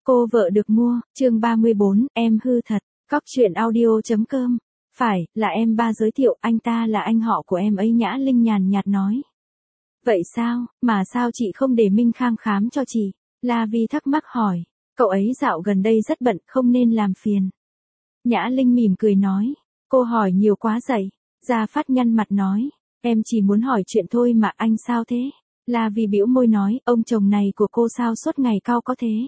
Cô vợ được mua, chương 34, em hư thật, cóc truyện audio.com. Phải, là em ba giới thiệu, anh ta là anh họ của em ấy, Nhã Linh nhàn nhạt nói. Vậy sao, mà sao chị không để Minh Khang khám cho chị? La Vi thắc mắc hỏi, cậu ấy dạo gần đây rất bận, không nên làm phiền. Nhã Linh mỉm cười nói, cô hỏi nhiều quá dậy. Gia Phát nhăn mặt nói, em chỉ muốn hỏi chuyện thôi mà, anh sao thế? La Vi bĩu môi nói, ông chồng này của cô sao suốt ngày cao có thế?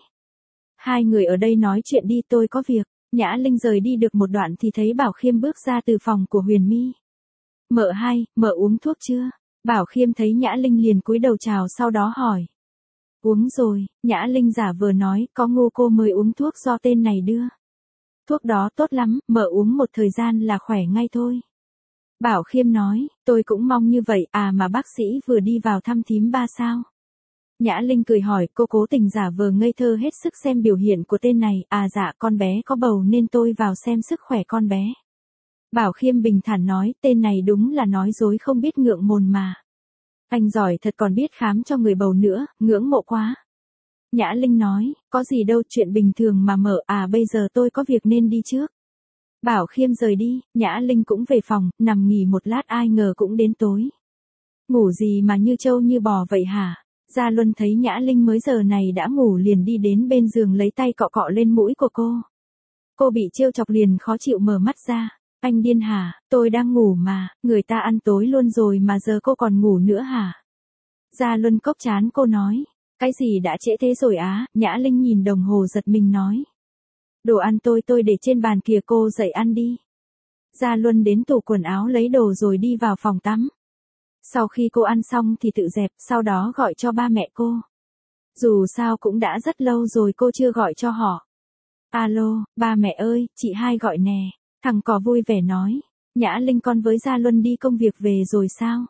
Hai người ở đây nói chuyện đi, tôi có việc. Nhã Linh rời đi được một đoạn thì thấy Bảo Khiêm bước ra từ phòng của Huyền My. Mợ hai, mợ uống thuốc chưa? Bảo Khiêm thấy Nhã Linh liền cúi đầu chào, sau đó hỏi. Uống rồi, Nhã Linh giả vờ nói, có ngu cô mới uống thuốc do tên này đưa. Thuốc đó tốt lắm, mợ uống một thời gian là khỏe ngay thôi. Bảo Khiêm nói, tôi cũng mong như vậy, à mà bác sĩ vừa đi vào thăm thím ba sao? Nhã Linh cười hỏi, cô cố tình giả vờ ngây thơ hết sức xem biểu hiện của tên này, à dạ con bé có bầu nên tôi vào xem sức khỏe con bé. Bảo Khiêm bình thản nói, tên này đúng là nói dối không biết ngượng mồm mà. Anh giỏi thật, còn biết khám cho người bầu nữa, ngưỡng mộ quá. Nhã Linh nói, có gì đâu, chuyện bình thường mà mợ, à bây giờ tôi có việc nên đi trước. Bảo Khiêm rời đi, Nhã Linh cũng về phòng, nằm nghỉ một lát, ai ngờ cũng đến tối. Ngủ gì mà như trâu như bò vậy hả? Gia Luân thấy Nhã Linh mới giờ này đã ngủ liền đi đến bên giường lấy tay cọ cọ lên mũi của cô. Cô bị trêu chọc liền khó chịu mở mắt ra. Anh điên hả, tôi đang ngủ mà, người ta ăn tối luôn rồi mà giờ cô còn ngủ nữa hả? Gia Luân cốc chán cô nói, cái gì đã trễ thế rồi á? Nhã Linh nhìn đồng hồ giật mình nói. Đồ ăn tôi để trên bàn kìa, cô dậy ăn đi. Gia Luân đến tủ quần áo lấy đồ rồi đi vào phòng tắm. Sau khi cô ăn xong thì tự dẹp, sau đó gọi cho ba mẹ cô. Dù sao cũng đã rất lâu rồi cô chưa gọi cho họ. Alo, ba mẹ ơi, chị hai gọi nè. Thằng cò vui vẻ nói. Nhã Linh, con với Gia Luân đi công việc về rồi sao?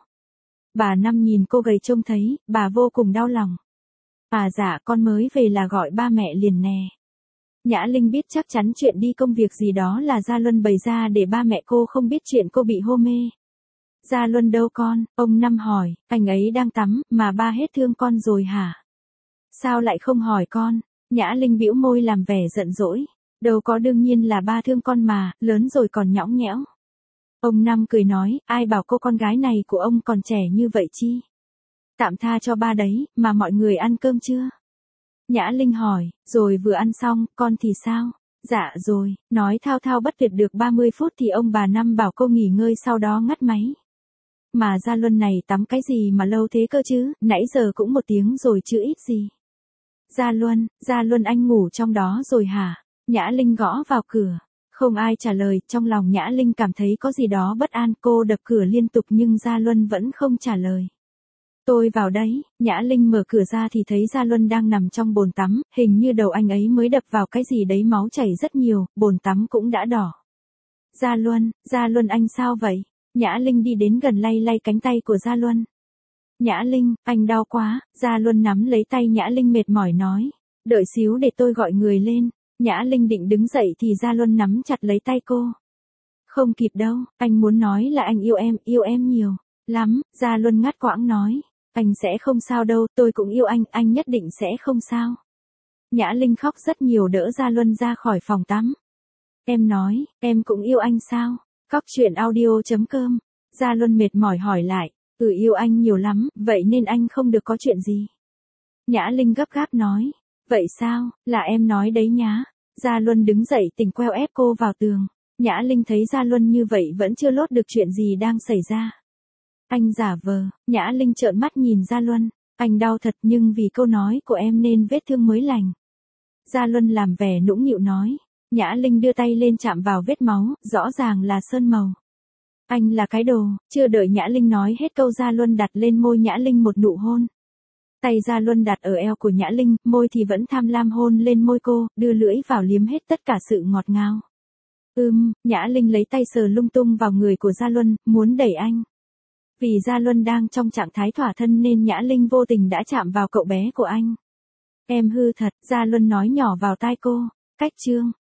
Bà Năm nhìn cô gầy trông thấy, bà vô cùng đau lòng. À dạ, con mới về là gọi ba mẹ liền nè. Nhã Linh biết chắc chắn chuyện đi công việc gì đó là Gia Luân bày ra để ba mẹ cô không biết chuyện cô bị hôn mê. Gia Luân đâu con? Ông Năm hỏi, anh ấy đang tắm, mà ba hết thương con rồi hả? Sao lại không hỏi con? Nhã Linh bĩu môi làm vẻ giận dỗi. Đâu có, đương nhiên là ba thương con mà, lớn rồi còn nhõng nhẽo. Ông Năm cười nói, ai bảo cô con gái này của ông còn trẻ như vậy chi? Tạm tha cho ba đấy, mà mọi người ăn cơm chưa? Nhã Linh hỏi, rồi vừa ăn xong, con thì sao? Dạ rồi, nói thao thao bất tuyệt được 30 phút thì ông bà Năm bảo cô nghỉ ngơi, sau đó ngắt máy. Mà Gia Luân này tắm cái gì mà lâu thế cơ chứ, nãy giờ cũng 1 tiếng rồi chứ ít gì. Gia Luân anh ngủ trong đó rồi hả? Nhã Linh gõ vào cửa. Không ai trả lời, trong lòng Nhã Linh cảm thấy có gì đó bất an, cô đập cửa liên tục nhưng Gia Luân vẫn không trả lời. Tôi vào đấy. Nhã Linh mở cửa ra thì thấy Gia Luân đang nằm trong bồn tắm, hình như đầu anh ấy mới đập vào cái gì đấy, máu chảy rất nhiều, bồn tắm cũng đã đỏ. Gia Luân anh sao vậy? Nhã Linh đi đến gần lay lay cánh tay của Gia Luân. Nhã Linh, anh đau quá. Gia Luân nắm lấy tay Nhã Linh mệt mỏi nói. Đợi xíu để tôi gọi người lên. Nhã Linh định đứng dậy thì Gia Luân nắm chặt lấy tay cô. Không kịp đâu, anh muốn nói là anh yêu em nhiều lắm. Gia Luân ngắt quãng nói. Anh sẽ không sao đâu, tôi cũng yêu anh nhất định sẽ không sao. Nhã Linh khóc rất nhiều đỡ Gia Luân ra khỏi phòng tắm. Em nói, em cũng yêu anh sao? Cóc truyện audio.com. Gia Luân mệt mỏi hỏi lại, yêu anh nhiều lắm, vậy nên anh không được có chuyện gì. Nhã Linh gấp gáp nói, vậy sao, là em nói đấy nhá. Gia Luân đứng dậy tỉnh queo ép cô vào tường. Nhã Linh thấy Gia Luân như vậy vẫn chưa lốt được chuyện gì đang xảy ra. Anh giả vờ. Nhã Linh trợn mắt nhìn Gia Luân. Anh đau thật nhưng vì câu nói của em nên vết thương mới lành. Gia Luân làm vẻ nũng nịu nói. Nhã Linh đưa tay lên chạm vào vết máu, rõ ràng là sơn màu. Anh là cái đồ. Chưa đợi Nhã Linh nói hết câu, Gia Luân đặt lên môi Nhã Linh một nụ hôn. Tay Gia Luân đặt ở eo của Nhã Linh, môi thì vẫn tham lam hôn lên môi cô, đưa lưỡi vào liếm hết tất cả sự ngọt ngào. Nhã Linh lấy tay sờ lung tung vào người của Gia Luân, muốn đẩy anh. Vì Gia Luân đang trong trạng thái thỏa thân nên Nhã Linh vô tình đã chạm vào cậu bé của anh. Em hư thật, Gia Luân nói nhỏ vào tai cô. Cách chương